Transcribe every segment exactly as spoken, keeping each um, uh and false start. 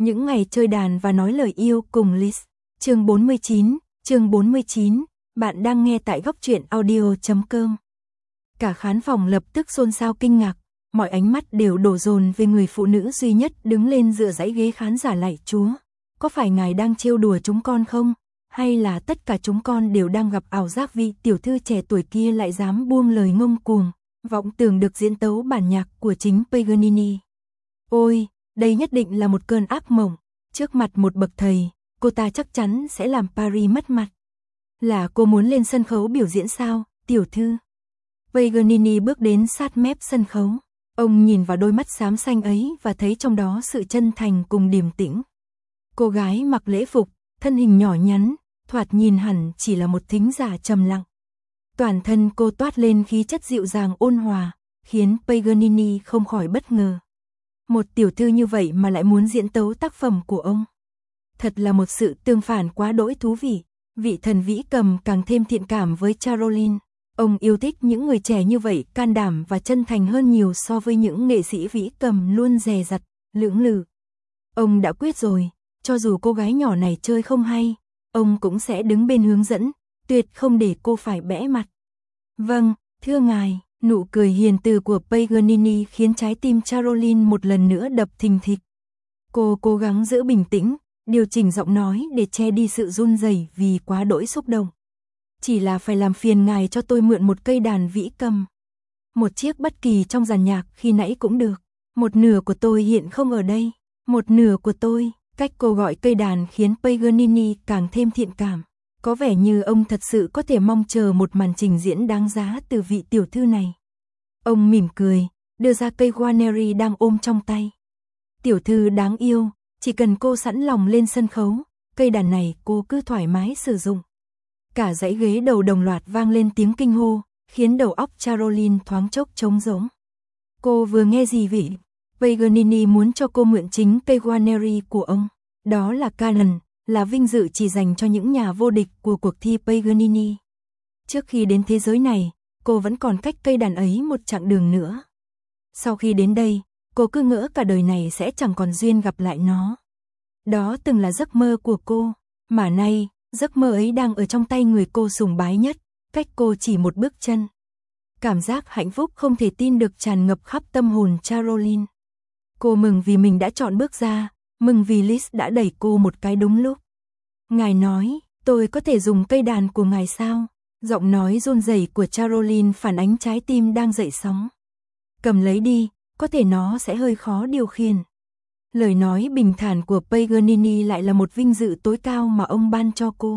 Những ngày chơi đàn và nói lời yêu cùng Liz. Chương bốn mươi chín, chương bốn mươi chín, bạn đang nghe tại góc truyện audio chấm com. Cả khán phòng lập tức xôn xao kinh ngạc, mọi ánh mắt đều đổ dồn về người phụ nữ duy nhất đứng lên dựa dãy ghế khán giả lạy Chúa. Có phải ngài đang trêu đùa chúng con không? Hay là tất cả chúng con đều đang gặp ảo giác vị tiểu thư trẻ tuổi kia lại dám buông lời ngông cuồng, vọng tưởng được diễn tấu bản nhạc của chính Paganini. Ôi, đây nhất định là một cơn ác mộng, trước mặt một bậc thầy, cô ta chắc chắn sẽ làm Paris mất mặt. Là cô muốn lên sân khấu biểu diễn sao, tiểu thư? Paganini bước đến sát mép sân khấu. Ông nhìn vào đôi mắt xám xanh ấy và thấy trong đó sự chân thành cùng điềm tĩnh. Cô gái mặc lễ phục, thân hình nhỏ nhắn, thoạt nhìn hẳn chỉ là một thính giả trầm lặng. Toàn thân cô toát lên khí chất dịu dàng ôn hòa, khiến Paganini không khỏi bất ngờ. Một tiểu thư như vậy mà lại muốn diễn tấu tác phẩm của ông. Thật là một sự tương phản quá đỗi thú vị. Vị thần vĩ cầm càng thêm thiện cảm với Caroline. Ông yêu thích những người trẻ như vậy, can đảm và chân thành hơn nhiều so với những nghệ sĩ vĩ cầm luôn dè dặt, lưỡng lự. Ông đã quyết rồi, cho dù cô gái nhỏ này chơi không hay, ông cũng sẽ đứng bên hướng dẫn, tuyệt không để cô phải bẽ mặt. Vâng, thưa ngài. Nụ cười hiền từ của Paganini khiến trái tim Caroline một lần nữa đập thình thịch. Cô cố gắng giữ bình tĩnh, điều chỉnh giọng nói để che đi sự run rẩy vì quá đỗi xúc động. Chỉ là phải làm phiền ngài cho tôi mượn một cây đàn vĩ cầm. Một chiếc bất kỳ trong dàn nhạc khi nãy cũng được. Một nửa của tôi hiện không ở đây. Một nửa của tôi. Cách cô gọi cây đàn khiến Paganini càng thêm thiện cảm. Có vẻ như ông thật sự có thể mong chờ một màn trình diễn đáng giá từ vị tiểu thư này. Ông mỉm cười, đưa ra cây Guarneri đang ôm trong tay. Tiểu thư đáng yêu, chỉ cần cô sẵn lòng lên sân khấu, cây đàn này cô cứ thoải mái sử dụng. Cả dãy ghế đầu đồng loạt vang lên tiếng kinh hô, khiến đầu óc Caroline thoáng chốc trống rỗng. Cô vừa nghe gì vậy? Paganini muốn cho cô mượn chính cây Guarneri của ông. Đó là canon, là vinh dự chỉ dành cho những nhà vô địch của cuộc thi Paganini. Trước khi đến thế giới này, cô vẫn còn cách cây đàn ấy một chặng đường nữa. Sau khi đến đây, cô cứ ngỡ cả đời này sẽ chẳng còn duyên gặp lại nó. Đó từng là giấc mơ của cô, mà nay, giấc mơ ấy đang ở trong tay người cô sùng bái nhất, cách cô chỉ một bước chân. Cảm giác hạnh phúc không thể tin được tràn ngập khắp tâm hồn Caroline. Cô mừng vì mình đã chọn bước ra, mừng vì Liz đã đẩy cô một cái đúng lúc. Ngài nói, tôi có thể dùng cây đàn của ngài sao? Giọng nói run rẩy của Caroline phản ánh trái tim đang dậy sóng. Cầm lấy đi, có thể nó sẽ hơi khó điều khiển. Lời nói bình thản của Paganini lại là một vinh dự tối cao mà ông ban cho cô.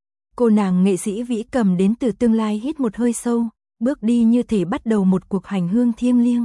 Cô nàng nghệ sĩ vĩ cầm đến từ tương lai hít một hơi sâu, bước đi như thể bắt đầu một cuộc hành hương thiêng liêng.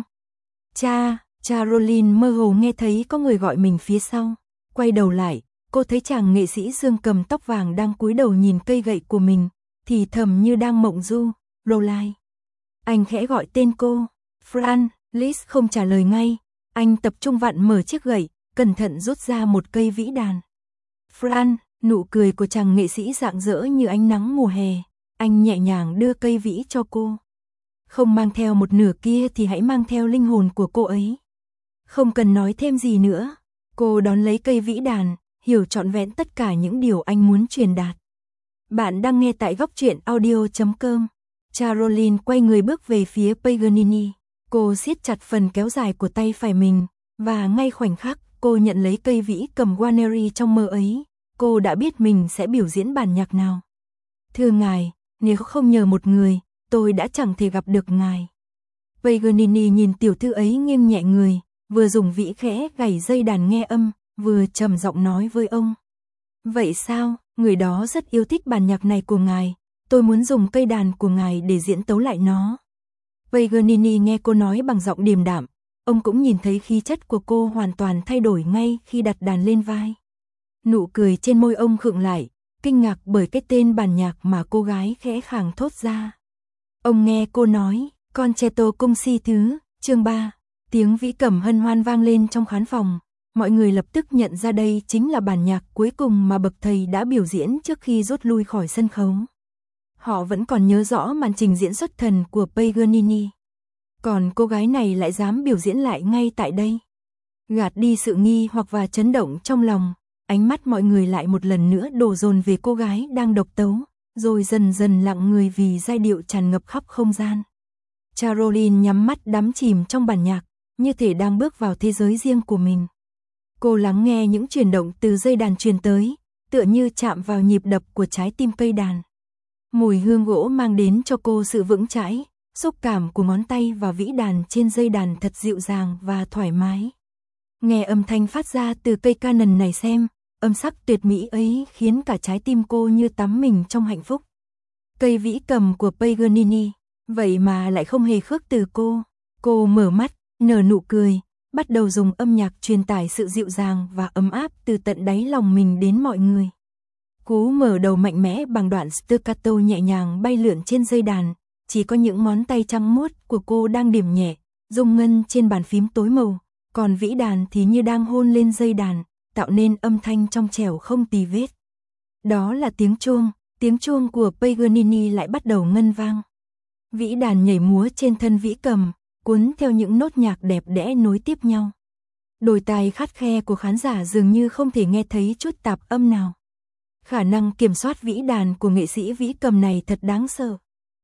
Cha, Caroline mơ hồ nghe thấy có người gọi mình phía sau. Quay đầu lại, cô thấy chàng nghệ sĩ dương cầm tóc vàng đang cúi đầu nhìn cây gậy của mình, thì thầm như đang mộng du. Rolai. Anh khẽ gọi tên cô. Fran. Liz không trả lời ngay. Anh tập trung vặn mở chiếc gậy, cẩn thận rút ra một cây vĩ đàn. Fran. Nụ cười của chàng nghệ sĩ rạng rỡ như ánh nắng mùa hè. Anh nhẹ nhàng đưa cây vĩ cho cô. Không mang theo một nửa kia thì hãy mang theo linh hồn của cô ấy. Không cần nói thêm gì nữa. Cô đón lấy cây vĩ đàn, hiểu trọn vẹn tất cả những điều anh muốn truyền đạt. Bạn đang nghe tại góc truyện audio chấm com. Caroline quay người bước về phía Paganini. Cô siết chặt phần kéo dài của tay phải mình, và ngay khoảnh khắc cô nhận lấy cây vĩ cầm Guarneri trong mơ ấy, cô đã biết mình sẽ biểu diễn bản nhạc nào. Thưa ngài, nếu không nhờ một người, tôi đã chẳng thể gặp được ngài. Paganini nhìn tiểu thư ấy nghiêng nhẹ người, vừa dùng vĩ khẽ gảy dây đàn nghe âm, vừa trầm giọng nói với ông. Vậy sao, người đó rất yêu thích bản nhạc này của ngài, tôi muốn dùng cây đàn của ngài để diễn tấu lại nó. Paganini nghe cô nói bằng giọng điềm đạm, ông cũng nhìn thấy khí chất của cô hoàn toàn thay đổi ngay khi đặt đàn lên vai. Nụ cười trên môi ông khựng lại, kinh ngạc bởi cái tên bản nhạc mà cô gái khẽ khàng thốt ra. Ông nghe cô nói, Concerto cung si thứ, chương ba, tiếng vĩ cầm hân hoan vang lên trong khán phòng. Mọi người lập tức nhận ra đây chính là bản nhạc cuối cùng mà bậc thầy đã biểu diễn trước khi rút lui khỏi sân khấu. Họ vẫn còn nhớ rõ màn trình diễn xuất thần của Paganini. Còn cô gái này lại dám biểu diễn lại ngay tại đây. Gạt đi sự nghi hoặc và chấn động trong lòng, ánh mắt mọi người lại một lần nữa đổ dồn về cô gái đang độc tấu, rồi dần dần lặng người vì giai điệu tràn ngập khắp không gian. Caroline nhắm mắt đắm chìm trong bản nhạc, như thể đang bước vào thế giới riêng của mình. Cô lắng nghe những chuyển động từ dây đàn truyền tới, tựa như chạm vào nhịp đập của trái tim cây đàn. Mùi hương gỗ mang đến cho cô sự vững chãi, xúc cảm của ngón tay và vĩ đàn trên dây đàn thật dịu dàng và thoải mái. Nghe âm thanh phát ra từ cây canon này xem, âm sắc tuyệt mỹ ấy khiến cả trái tim cô như tắm mình trong hạnh phúc. Cây vĩ cầm của Paganini, vậy mà lại không hề khước từ cô. Cô mở mắt, nở nụ cười, bắt đầu dùng âm nhạc truyền tải sự dịu dàng và ấm áp từ tận đáy lòng mình đến mọi người. Cú mở đầu mạnh mẽ bằng đoạn staccato nhẹ nhàng bay lượn trên dây đàn, chỉ có những ngón tay trắng muốt của cô đang điểm nhẹ, rung ngân trên bàn phím tối màu, còn vĩ đàn thì như đang hôn lên dây đàn, tạo nên âm thanh trong trẻo không tì vết. Đó là tiếng chuông, tiếng chuông của Paganini lại bắt đầu ngân vang. Vĩ đàn nhảy múa trên thân vĩ cầm, cuốn theo những nốt nhạc đẹp đẽ nối tiếp nhau. Đôi tai khắt khe của khán giả dường như không thể nghe thấy chút tạp âm nào. Khả năng kiểm soát vĩ đàn của nghệ sĩ vĩ cầm này thật đáng sợ.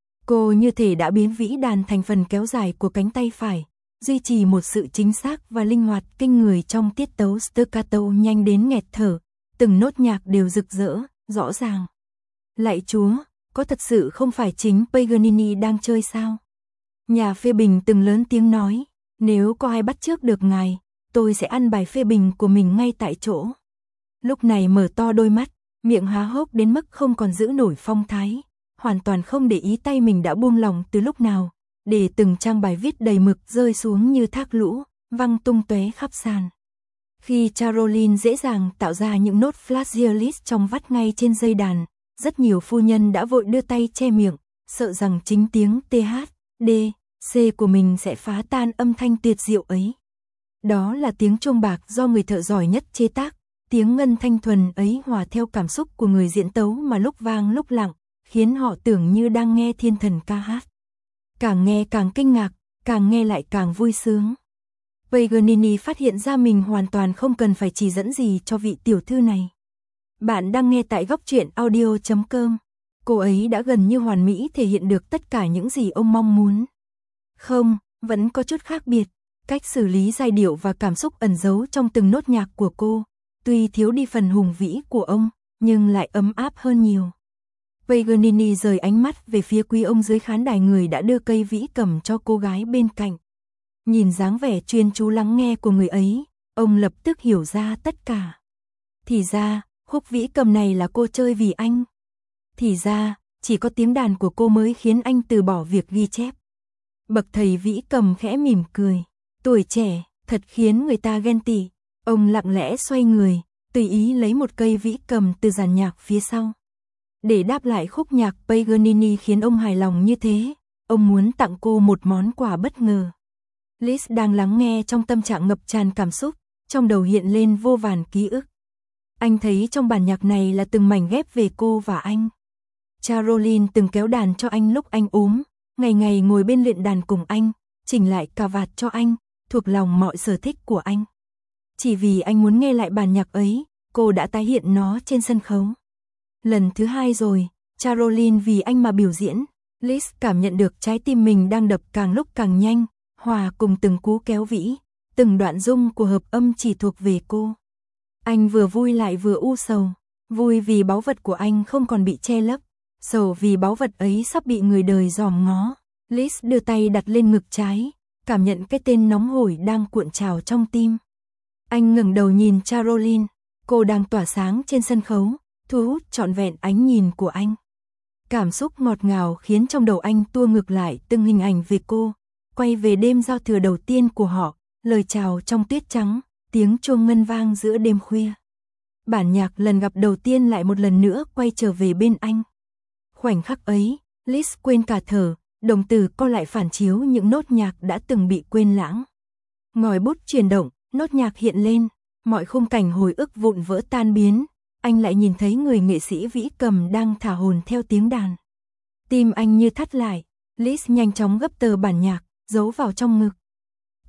Cô như thể đã biến vĩ đàn thành phần kéo dài của cánh tay phải, duy trì một sự chính xác và linh hoạt kinh người trong tiết tấu staccato nhanh đến nghẹt thở, từng nốt nhạc đều rực rỡ, rõ ràng. Lạy Chúa, có thật sự không phải chính Paganini đang chơi sao? Nhà phê bình từng lớn tiếng nói, nếu có ai bắt chước được ngài, tôi sẽ ăn bài phê bình của mình ngay tại chỗ. Lúc này mở to đôi mắt, miệng há hốc đến mức không còn giữ nổi phong thái, hoàn toàn không để ý tay mình đã buông lỏng từ lúc nào, để từng trang bài viết đầy mực rơi xuống như thác lũ, văng tung tóe khắp sàn. Khi Caroline dễ dàng tạo ra những nốt flageolis trong vắt ngay trên dây đàn, rất nhiều phu nhân đã vội đưa tay che miệng, sợ rằng chính tiếng T H, D, C của mình sẽ phá tan âm thanh tuyệt diệu ấy. Đó là tiếng chuông bạc do người thợ giỏi nhất chế tác, tiếng ngân thanh thuần ấy hòa theo cảm xúc của người diễn tấu mà lúc vang lúc lặng, khiến họ tưởng như đang nghe thiên thần ca hát. Càng nghe càng kinh ngạc, càng nghe lại càng vui sướng. Paganini phát hiện ra mình hoàn toàn không cần phải chỉ dẫn gì cho vị tiểu thư này. Bạn đang nghe tại góc truyện audio chấm com. Cô ấy đã gần như hoàn mỹ thể hiện được tất cả những gì ông mong muốn. Không, vẫn có chút khác biệt. Cách xử lý giai điệu và cảm xúc ẩn giấu trong từng nốt nhạc của cô, tuy thiếu đi phần hùng vĩ của ông, nhưng lại ấm áp hơn nhiều. Paganini rời ánh mắt về phía quý ông dưới khán đài người đã đưa cây vĩ cầm cho cô gái bên cạnh. Nhìn dáng vẻ chuyên chú lắng nghe của người ấy, ông lập tức hiểu ra tất cả. Thì ra, khúc vĩ cầm này là cô chơi vì anh. Thì ra, chỉ có tiếng đàn của cô mới khiến anh từ bỏ việc ghi chép. Bậc thầy vĩ cầm khẽ mỉm cười. Tuổi trẻ, thật khiến người ta ghen tị. Ông lặng lẽ xoay người, tùy ý lấy một cây vĩ cầm từ dàn nhạc phía sau. Để đáp lại khúc nhạc Paganini khiến ông hài lòng như thế, ông muốn tặng cô một món quà bất ngờ. Liz đang lắng nghe trong tâm trạng ngập tràn cảm xúc, trong đầu hiện lên vô vàn ký ức. Anh thấy trong bản nhạc này là từng mảnh ghép về cô và anh. Caroline từng kéo đàn cho anh lúc anh ốm, ngày ngày ngồi bên luyện đàn cùng anh, chỉnh lại cà vạt cho anh, thuộc lòng mọi sở thích của anh. Chỉ vì anh muốn nghe lại bản nhạc ấy, cô đã tái hiện nó trên sân khấu. Lần thứ hai rồi, Caroline vì anh mà biểu diễn. Liz cảm nhận được trái tim mình đang đập càng lúc càng nhanh, hòa cùng từng cú kéo vĩ, từng đoạn rung của hợp âm chỉ thuộc về cô. Anh vừa vui lại vừa u sầu, vui vì báu vật của anh không còn bị che lấp, sầu vì báu vật ấy sắp bị người đời dòm ngó. Liz đưa tay đặt lên ngực trái, cảm nhận cái tên nóng hổi đang cuộn trào trong tim. Anh ngẩng đầu nhìn Caroline, cô đang tỏa sáng trên sân khấu, thu hút trọn vẹn ánh nhìn của anh. Cảm xúc ngọt ngào khiến trong đầu anh tua ngược lại từng hình ảnh về cô, quay về đêm giao thừa đầu tiên của họ, lời chào trong tuyết trắng, tiếng chuông ngân vang giữa đêm khuya. Bản nhạc lần gặp đầu tiên lại một lần nữa quay trở về bên anh. Khoảnh khắc ấy, Liz quên cả thở, đồng tử co lại phản chiếu những nốt nhạc đã từng bị quên lãng. Ngòi bút chuyển động, nốt nhạc hiện lên, mọi khung cảnh hồi ức vụn vỡ tan biến, anh lại nhìn thấy người nghệ sĩ vĩ cầm đang thả hồn theo tiếng đàn. Tim anh như thắt lại, Liz nhanh chóng gấp tờ bản nhạc, giấu vào trong ngực.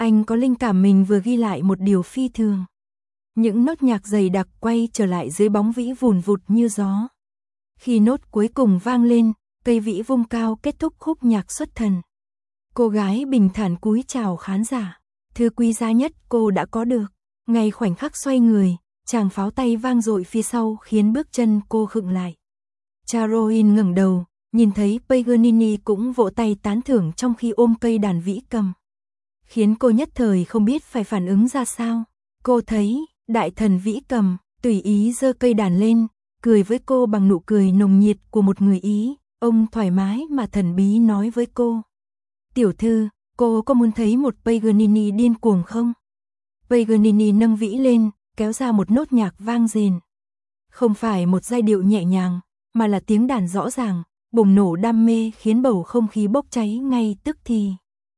Anh có linh cảm mình vừa ghi lại một điều phi thường. Những nốt nhạc dày đặc quay trở lại dưới bóng vĩ vùn vụt như gió. Khi nốt cuối cùng vang lên, cây vĩ vung cao kết thúc khúc nhạc xuất thần. Cô gái bình thản cúi chào khán giả. Thứ quý giá nhất cô đã có được. Ngay khoảnh khắc xoay người, tràng pháo tay vang dội phía sau khiến bước chân cô khựng lại. Caroline ngẩng đầu, nhìn thấy Paganini cũng vỗ tay tán thưởng trong khi ôm cây đàn vĩ cầm. Khiến cô nhất thời không biết phải phản ứng ra sao. Cô thấy, đại thần vĩ cầm, tùy ý giơ cây đàn lên, cười với cô bằng nụ cười nồng nhiệt của một người Ý. Ông thoải mái mà thần bí nói với cô. Tiểu thư, cô có muốn thấy một Paganini điên cuồng không? Paganini nâng vĩ lên, kéo ra một nốt nhạc vang rền. Không phải một giai điệu nhẹ nhàng, mà là tiếng đàn rõ ràng, bùng nổ đam mê khiến bầu không khí bốc cháy ngay tức thì.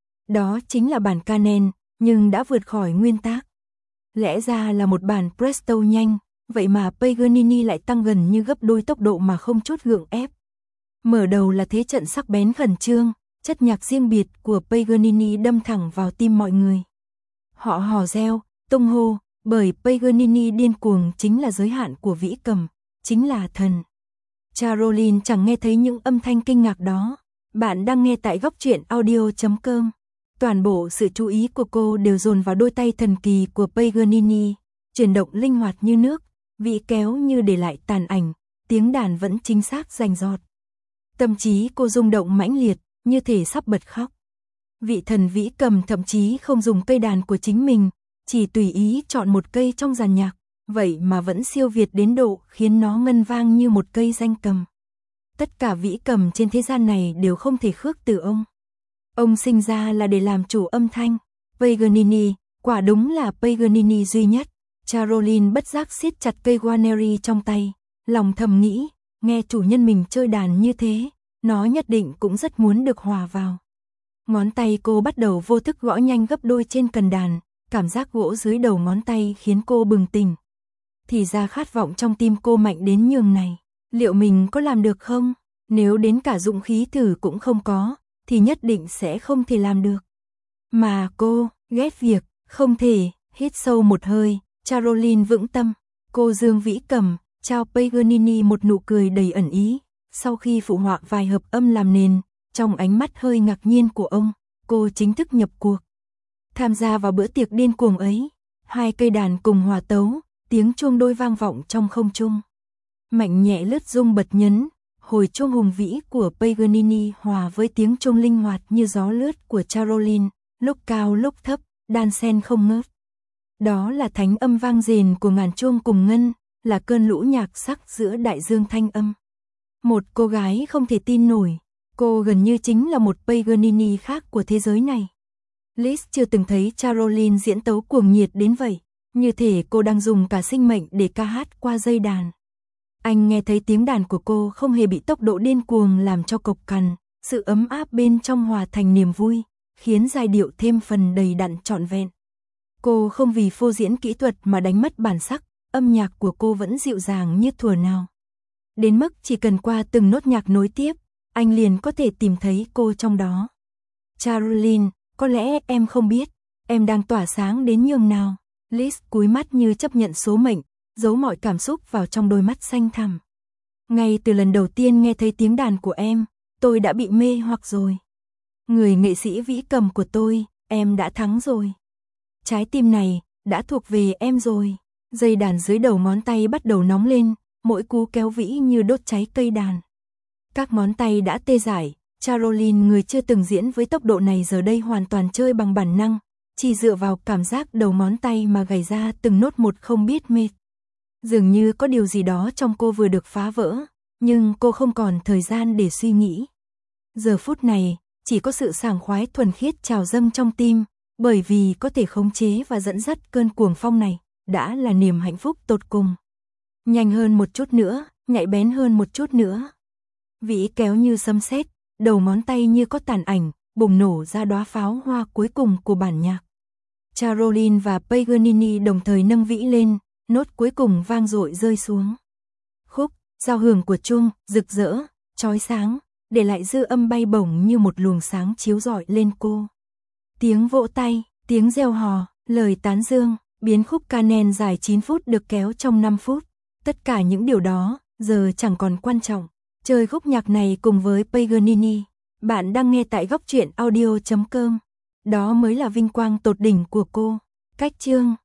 Đó chính là bản Canen, nhưng đã vượt khỏi nguyên tác. Lẽ ra là một bản presto nhanh, vậy mà Paganini lại tăng gần như gấp đôi tốc độ mà không chút gượng ép. Mở đầu là thế trận sắc bén khẩn trương, chất nhạc riêng biệt của Paganini đâm thẳng vào tim mọi người. Họ hò reo, tung hô, bởi Paganini điên cuồng chính là giới hạn của vĩ cầm, chính là thần. Caroline chẳng nghe thấy những âm thanh kinh ngạc đó. Bạn đang nghe tại góc truyện audio chấm com. Toàn bộ sự chú ý của cô đều dồn vào đôi tay thần kỳ của Paganini, chuyển động linh hoạt như nước, vĩ kéo như để lại tàn ảnh, tiếng đàn vẫn chính xác rành rọt. Tâm trí cô rung động mãnh liệt, như thể sắp bật khóc. Vị thần vĩ cầm thậm chí không dùng cây đàn của chính mình, chỉ tùy ý chọn một cây trong dàn nhạc, vậy mà vẫn siêu việt đến độ khiến nó ngân vang như một cây danh cầm. Tất cả vĩ cầm trên thế gian này đều không thể khước từ ông. Ông sinh ra là để làm chủ âm thanh. Paganini, quả đúng là Paganini duy nhất. Caroline bất giác siết chặt cây Guarneri trong tay, lòng thầm nghĩ, nghe chủ nhân mình chơi đàn như thế, nó nhất định cũng rất muốn được hòa vào. Ngón tay cô bắt đầu vô thức gõ nhanh gấp đôi trên cần đàn, cảm giác gỗ dưới đầu ngón tay khiến cô bừng tỉnh. Thì ra khát vọng trong tim cô mạnh đến nhường này, liệu mình có làm được không? Nếu đến cả dũng khí thử cũng không có, thì nhất định sẽ không thể làm được. Mà cô, ghét việc, không thể, hít sâu một hơi, Caroline vững tâm, cô dương vĩ cầm, trao Paganini một nụ cười đầy ẩn ý, sau khi phụ họa vài hợp âm làm nền, trong ánh mắt hơi ngạc nhiên của ông, cô chính thức nhập cuộc. Tham gia vào bữa tiệc điên cuồng ấy, hai cây đàn cùng hòa tấu, tiếng chuông đôi vang vọng trong không trung. Mạnh nhẹ lướt rung bật nhấn, hồi chuông hùng vĩ của Paganini hòa với tiếng chuông linh hoạt như gió lướt của Caroline, lúc cao lúc thấp, đan xen không ngớt. Đó là thánh âm vang rền của ngàn chuông cùng ngân, là cơn lũ nhạc sắc giữa đại dương thanh âm. Một cô gái không thể tin nổi, cô gần như chính là một Paganini khác của thế giới này. Liz chưa từng thấy Caroline diễn tấu cuồng nhiệt đến vậy, như thể cô đang dùng cả sinh mệnh để ca hát qua dây đàn. Anh nghe thấy tiếng đàn của cô không hề bị tốc độ điên cuồng làm cho cộc cằn, sự ấm áp bên trong hòa thành niềm vui, khiến giai điệu thêm phần đầy đặn trọn vẹn. Cô không vì phô diễn kỹ thuật mà đánh mất bản sắc, âm nhạc của cô vẫn dịu dàng như thuở nào. Đến mức chỉ cần qua từng nốt nhạc nối tiếp, anh liền có thể tìm thấy cô trong đó. Caroline, có lẽ em không biết, em đang tỏa sáng đến nhường nào. Liz cúi mắt như chấp nhận số mệnh, giấu mọi cảm xúc vào trong đôi mắt xanh thẳm. Ngay từ lần đầu tiên nghe thấy tiếng đàn của em, tôi đã bị mê hoặc rồi. Người nghệ sĩ vĩ cầm của tôi, em đã thắng rồi. Trái tim này, đã thuộc về em rồi. Dây đàn dưới đầu ngón tay bắt đầu nóng lên, mỗi cú kéo vĩ như đốt cháy cây đàn. Các ngón tay đã tê dại, Caroline người chưa từng diễn với tốc độ này giờ đây hoàn toàn chơi bằng bản năng, chỉ dựa vào cảm giác đầu ngón tay mà gảy ra từng nốt một không biết mệt. Dường như có điều gì đó trong cô vừa được phá vỡ, nhưng cô không còn thời gian để suy nghĩ. Giờ phút này, chỉ có sự sảng khoái thuần khiết trào dâng trong tim, bởi vì có thể khống chế và dẫn dắt cơn cuồng phong này, đã là niềm hạnh phúc tột cùng. Nhanh hơn một chút nữa, nhạy bén hơn một chút nữa. Vĩ kéo như sấm sét, đầu ngón tay như có tàn ảnh, bùng nổ ra đóa pháo hoa cuối cùng của bản nhạc. Caroline và Paganini đồng thời nâng vĩ lên, nốt cuối cùng vang dội rơi xuống. Khúc, giao hưởng của chuông, rực rỡ, chói sáng, để lại dư âm bay bổng như một luồng sáng chiếu rọi lên cô. Tiếng vỗ tay, tiếng reo hò, lời tán dương, biến khúc Carmen dài chín phút được kéo trong năm phút. Tất cả những điều đó, giờ chẳng còn quan trọng. Chơi khúc nhạc này cùng với Paganini. Bạn đang nghe tại góc truyện audio chấm com. Đó mới là vinh quang tột đỉnh của cô. Cách chương